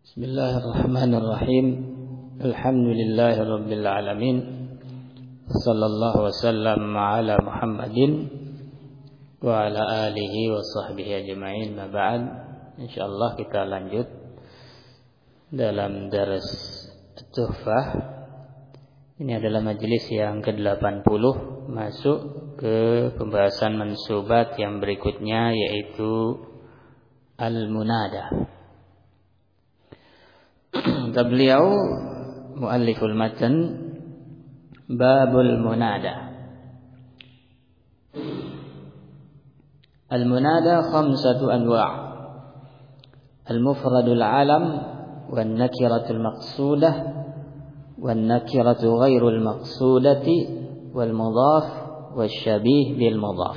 Bismillahirrahmanirrahim. Alhamdulillahirabbil alamin. Sallallahu wasallam ala Muhammadin wa ala alihi wa sahbihi ajma'in. Ma ba'd. Insyaallah kita lanjut dalam dars Tuhfah. Ini adalah majelis yang ke-80, masuk ke pembahasan mansubat yang berikutnya, yaitu al-munada. Kata beliau mualliful matan, babul munada. Al-munada khamsatu anwa'. Al-mufradul alam wan nakiratul maqsudah wan nakiratu ghairul maqsudati wal mudhaf wasyabih bil mudhaf.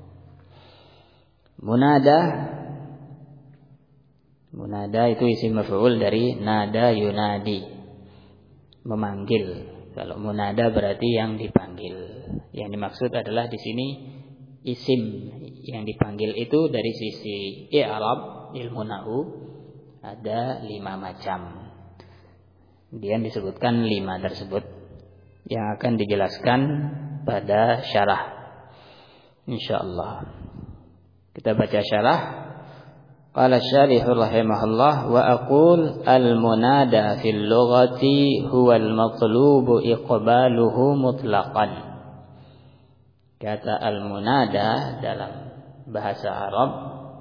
Munada itu isim maf'ul dari nada yunadi, memanggil. Kalau munada berarti yang dipanggil. Yang dimaksud adalah di sini isim yang dipanggil itu dari sisi i'rab, ilmu nahwu ada 5 macam. Dia disebutkan 5 tersebut yang akan dijelaskan pada syarah, insyaallah. Kita baca syarah. Qala syarih rahimahullah, wa aqul al-munada fil lughati huwa al-matlubu iqbaluhu mutlaqan. Kata al-munada dalam bahasa Arab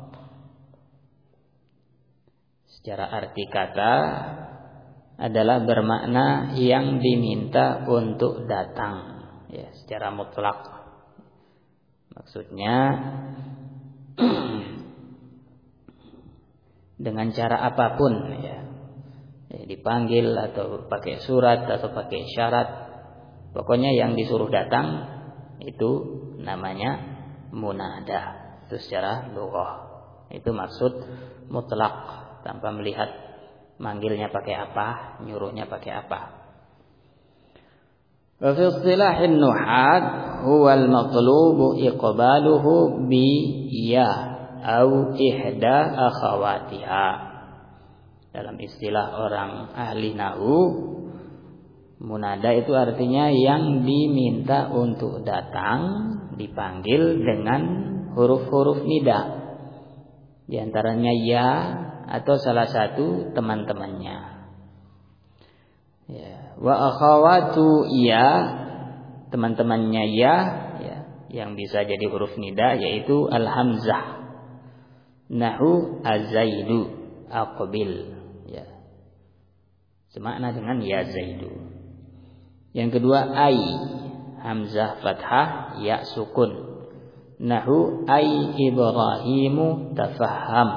secara arti kata adalah bermakna yang diminta untuk datang, ya, secara mutlak. Maksudnya dengan cara apapun, ya, dipanggil atau pakai surat atau pakai syarat, pokoknya yang disuruh datang itu namanya munada. Itu secara lughah, itu maksud mutlak, tanpa melihat manggilnya pakai apa, nyuruhnya pakai apa. Wa fi istilahin nuhat huwa al-matlubu iqbaluhu bi ya au ihda akhawatiha. Dalam istilah orang ahli nahwu, munada itu artinya yang diminta untuk datang, dipanggil dengan huruf-huruf nida, di antaranya ya atau salah satu teman-temannya. Ya, wa akhawatu ya, teman-temannya ya, yang bisa jadi huruf nida yaitu al-hamzah. Nahu az-zaidu aqbil, ya, semakna dengan ya zaidu. Yang kedua ai, hamzah fathah ya sukun. Nahu ai ibrahimu tafahham.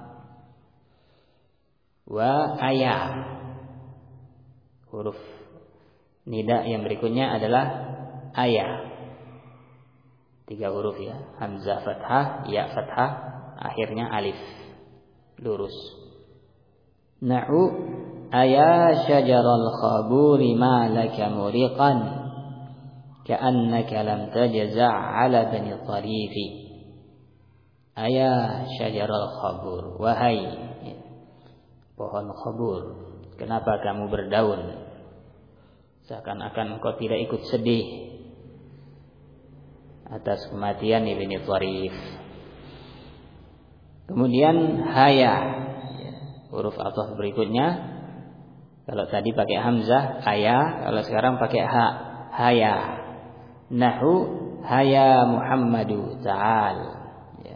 Wa aya, huruf nida yang berikutnya adalah aya, 3 huruf, ya, hamzah fathah, ya fathah, akhirnya alif lurus. Na'u aya syajaral khaburi ma laka muriqan ka'annaka lam tajza' ala bani tarifi. Aya syajaral khabur, wahai pohon khabur, kenapa kamu berdaun seakan-akan engkau tidak ikut sedih atas kematian Ibni Tarif. Kemudian haya, huruf athaf berikutnya. Kalau tadi pakai hamzah aya, kalau sekarang pakai ha, haya. Nahu haya Muhammadu ta'al, ya.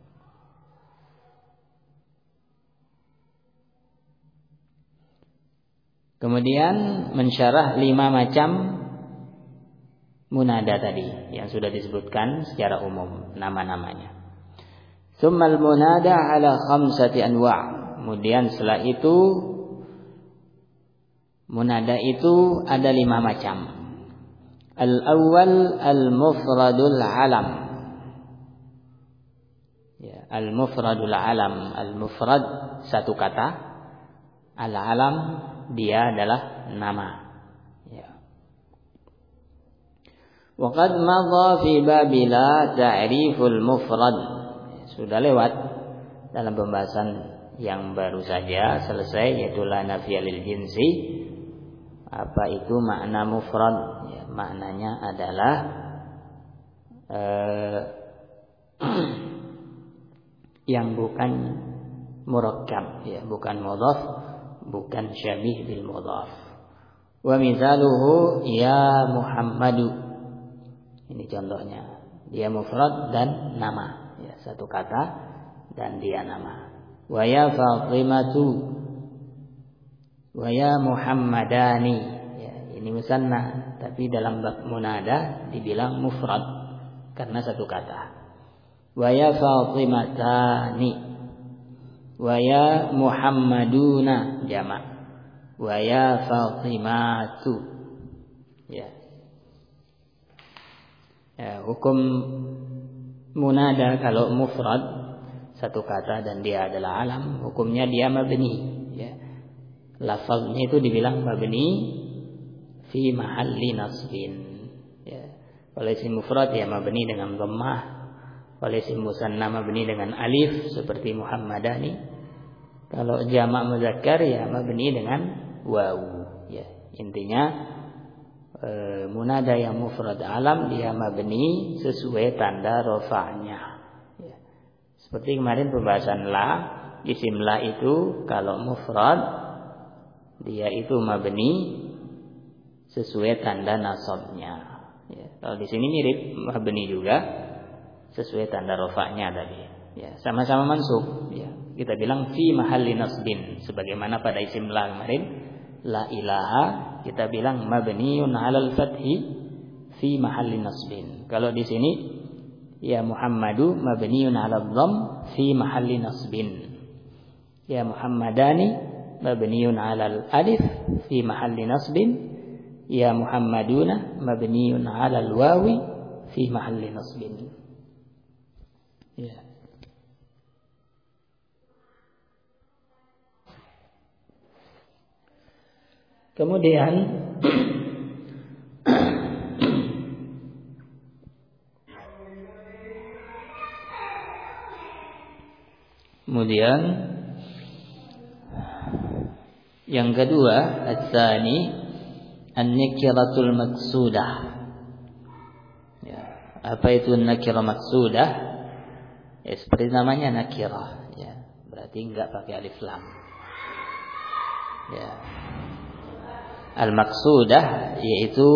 Kemudian mensyarah 5 macam munada tadi yang sudah disebutkan secara umum nama-namanya. Tsummal munada ala 5 anwa'. Kemudian setelah itu munada itu ada 5 macam. Al-awwal al-mufradul alam. Ya, al-mufradul alam, al-mufrad satu kata, al-alam dia adalah nama. Ya. Wa qad madha fi babila ta'riful mufrad. Sudah lewat dalam pembahasan yang baru saja selesai, yaitu la nafya lil jinsi. Apa itu makna mufrad? Ya, maknanya adalah yang bukan murakkab, ya, bukan mudhaf, bukan syabih bil mudhaf. Wa misaluhu ya Muhammadu. Ini contohnya. Dia mufrad dan nama, ya, satu kata dan dia nama. Wa ya Fatimatu wa ya Muhammadani, ya, ini musanna, tapi dalam bab munada dibilang mufrad karena satu kata. Wa ya Fatimatani wa ya Muhammaduna jamak. Wa ya Fatimatu, ya. Ya, hukum munada kalau mufrad satu kata dan dia adalah alam, hukumnya dia mabni, ya. Lafaznya itu dibilang mabni fi mahalli nasbin, ya. Kalau isim mufrad ya mabni dengan dhammah, kalau isim musanna mabni dengan alif seperti Muhammadani. Kalau jamak muzakkar ya mabni dengan waw, ya. Intinya munada yang mufrad alam dia mabni sesuai tanda rafa'nya, ya. Seperti kemarin pembahasan la, isim la itu kalau mufrad dia itu mabni sesuai tanda nasabnya, ya. Kalau di sini mirip mabni juga sesuai tanda rafa'nya tadi, ya. Sama-sama mansub, ya. Kita bilang fi mahalli nasbin, sebagaimana pada isim la kemarin, la ilaha kita bilang mabniun 'alal fathi fi mahalli nasbin. Kalau di sini ya Muhammadu mabniun 'alal dhamm fi mahalli nasbin. Ya Muhammadani mabniun 'alal alif fi mahalli nasbin. Ya Muhammaduna mabniun 'alal wawi fi mahalli nasbin. Ya. Kemudian yang kedua, ats-tsani an-nakiratul maqsudah. Ya, apa itu nakirah maqsudah? Ya, seperti namanya nakirah, ya. Berarti enggak pakai alif lam. Ya. Al-maqsudah yaitu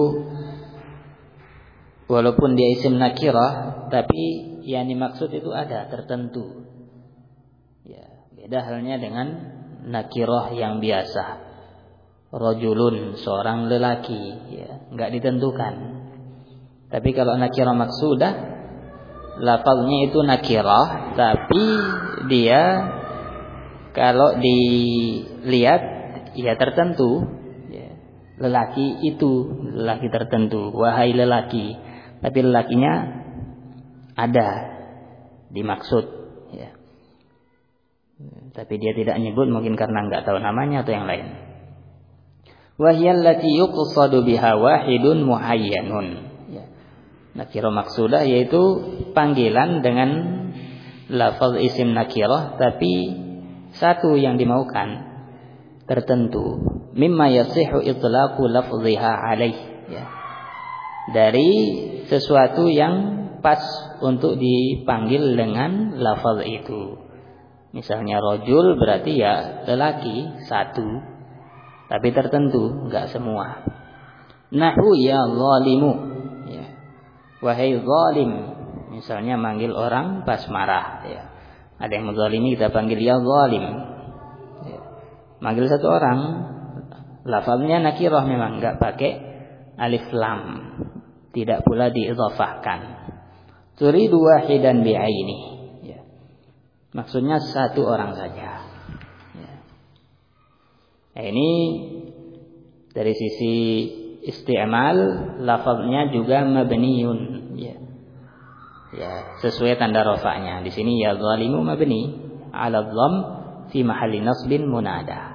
walaupun dia isim nakirah tapi yang dimaksud itu ada tertentu. Ya, beda halnya dengan nakirah yang biasa. Rajulun seorang lelaki, ya, enggak ditentukan. Tapi kalau nakirah maqsudah lafaznya itu nakirah tapi dia kalau dilihat ya tertentu. Lelaki itu lelaki tertentu, wahai lelaki, tapi lelakinya ada dimaksud, ya. Tapi dia tidak nyebut mungkin karena enggak tahu namanya atau yang lain. Wa hiya allati yuqsadu biha wahidun muhayyanun, ya. Nakirah maqsudah yaitu panggilan dengan lafaz isim nakirah tapi satu yang dimaukan tertentu. Mimma yasihu itlaqu lafziha alaih, ya. Dari sesuatu yang pas untuk dipanggil dengan lafaz itu. Misalnya rajul berarti ya lelaki satu, tapi tertentu, enggak semua. Nahu ya zalimu, ya. Wahai zalim, misalnya manggil orang pas marah, ya. Ada yang menzalimi kita panggil ya zalim. Ya. Manggil satu orang lafaznya nakirah memang enggak pakai alif lam, tidak pula diidhafahkan. Turidu wahidan bi'aini, ya. Maksudnya satu orang saja, ya. Nah, ini dari sisi isti'mal lafaznya juga mabniun, ya. Ya, sesuai tanda rafa'nya. Di sini ya zalimu mabni 'ala dhamm fi mahalli nasbin munada.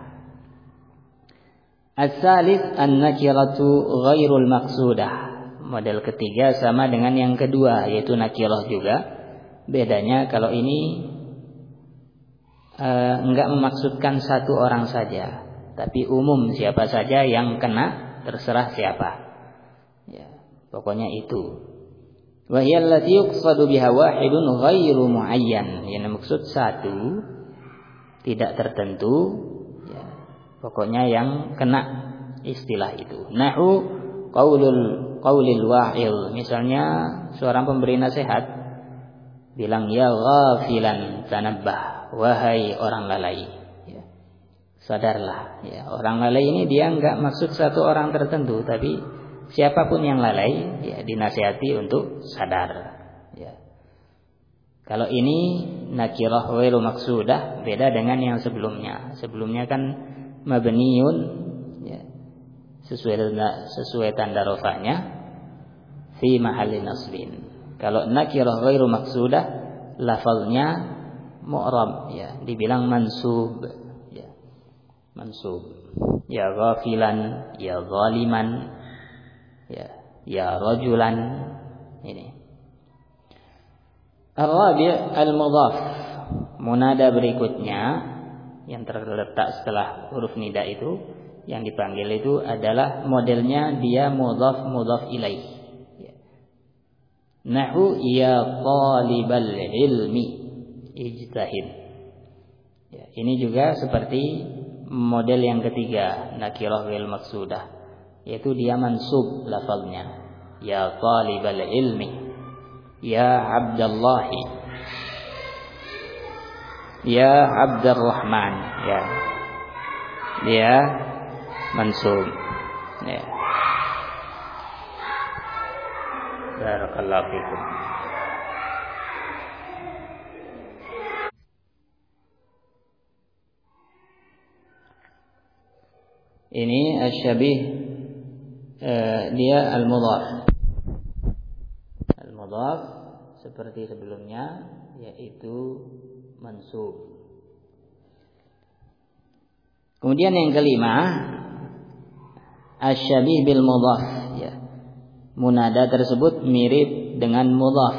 Ats-tsalits an-nakiratu ghairul maqsudah. Model ketiga sama dengan yang kedua yaitu nakirah juga. Bedanya kalau ini enggak memaksudkan satu orang saja, tapi umum, siapa saja yang kena terserah siapa. Ya, pokoknya itu. Wa hiya allati yuqsadu biha wahidun ghairu muayyan. Yang maksud satu, tidak tertentu, ya, pokoknya yang kena istilah itu. Nahu qaulil wa'il. Misalnya seorang pemberi nasihat bilang, ya ghafilan tanabbah, wahai orang lalai, ya, sadarlah. Ya, orang lalai ini dia enggak maksud satu orang tertentu, tapi siapapun yang lalai, ya, dinasihati untuk sadar. Ya. Kalau ini nakirah ghairu maksudah, beda dengan yang sebelumnya. Sebelumnya kan mabniun, ya, sesuai tanda rafa'nya fi mahalli nasbin. Kalau nakirah ghairu maksudah, lafalnya mu'rab, ya, dibilang mansub, ya, mansub. Ya ghafilan, ya zaliman, ya rajulan. Ini ar-rabi' al-mudhaf. Munada berikutnya yang terletak setelah huruf nida itu, yang dipanggil itu adalah modelnya dia mudhaf ilaih. Nahu ya talibal ilmi ijtahid. Ya, ini juga seperti model yang ketiga, nakirah ghairu maksudah, yaitu dia mansub lafaznya. Ya talibal ilmi, ya abdallahi, ya abdurrahman, ya, dia mansub. Ya. Barakallahu fikum. Ini asyabih, dia al-mudhaf. Al-mudhaf seperti sebelumnya, yaitu mansub. Kemudian yang kelima, asyabih bil mudhaf, ya. Munada tersebut mirip dengan mudhaf,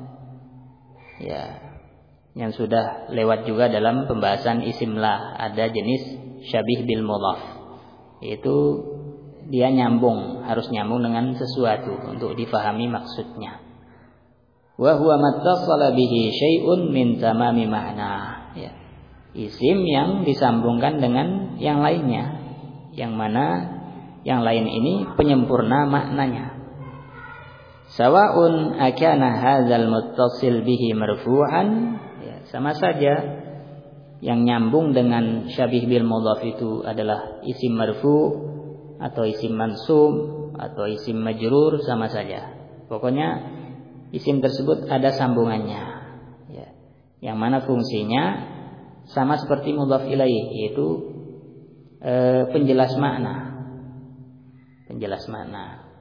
ya, yang sudah lewat juga dalam pembahasan isimlah. Ada jenis syabih bil mudhaf, yaitu dia nyambung, harus nyambung dengan sesuatu untuk difahami maksudnya. Wa huwa mattasala bihi syai'un min tamami ma'na, ya, isim yang disambungkan dengan yang lainnya, yang mana yang lain ini penyempurna maknanya. Sawa'un akana hadzal muttasil bihi marfu'an, ya, sama saja yang nyambung dengan syabih bil mudhaf itu adalah isim marfu' atau isim mansub atau isim majrur, sama saja. Pokoknya isim tersebut ada sambungannya, ya, yang mana fungsinya sama seperti mudhaf ilaih, yaitu penjelas makna. Penjelas makna.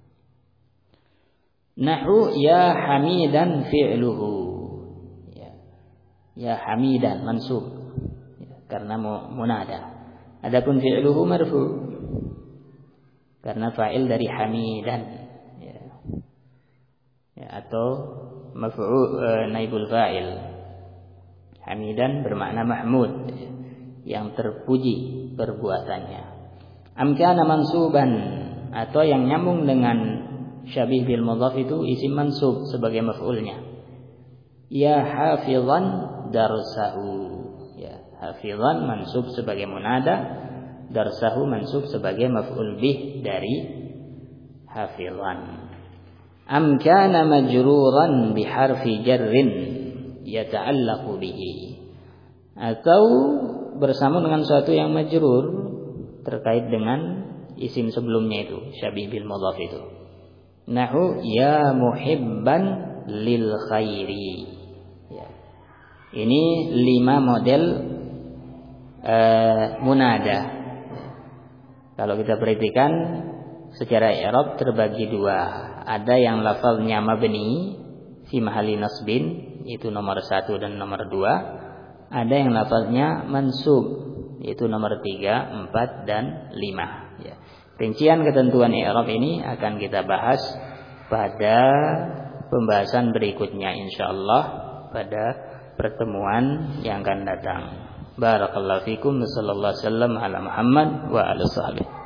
Nahu ya hamidan fi'luhu, ya hamidan mansub, ya, karena munada. Adapun fi'luhu marfu karena fa'il dari hamidan, ya, ya, atau naibul fa'il. Hamidan bermakna mahmud, yang terpuji perbuatannya. Amkana mansuban, atau yang nyambung dengan syabih bil mudhaf itu isim mansub sebagai maf'ulnya. Ya hafizan darsahu, ya, hafizan mansub sebagai munada, darsahu mansub sebagai maf'ul bih dari hafizan. Am kana majruran biharfi jarrin yata'allaqu bihi, atau bersama dengan suatu yang majrur terkait dengan isim sebelumnya itu, syabih bil mudhaf itu. Nahu ya muhibban lil khairi, ya. Ini 5 model munada. Kalau kita perhatikan secara i'rab terbagi 2. Ada yang lafalnya mabni fi mahalli nasbin, itu nomor 1 dan nomor 2. Ada yang lafalnya mansub, yaitu nomor 3, 4 dan 5, ya. Rincian ketentuan i'rab ini akan kita bahas pada pembahasan berikutnya insyaallah pada pertemuan yang akan datang. Barakallahu fikum, sallallahu alaihi wasallam ala Muhammad wa ala sahbihi.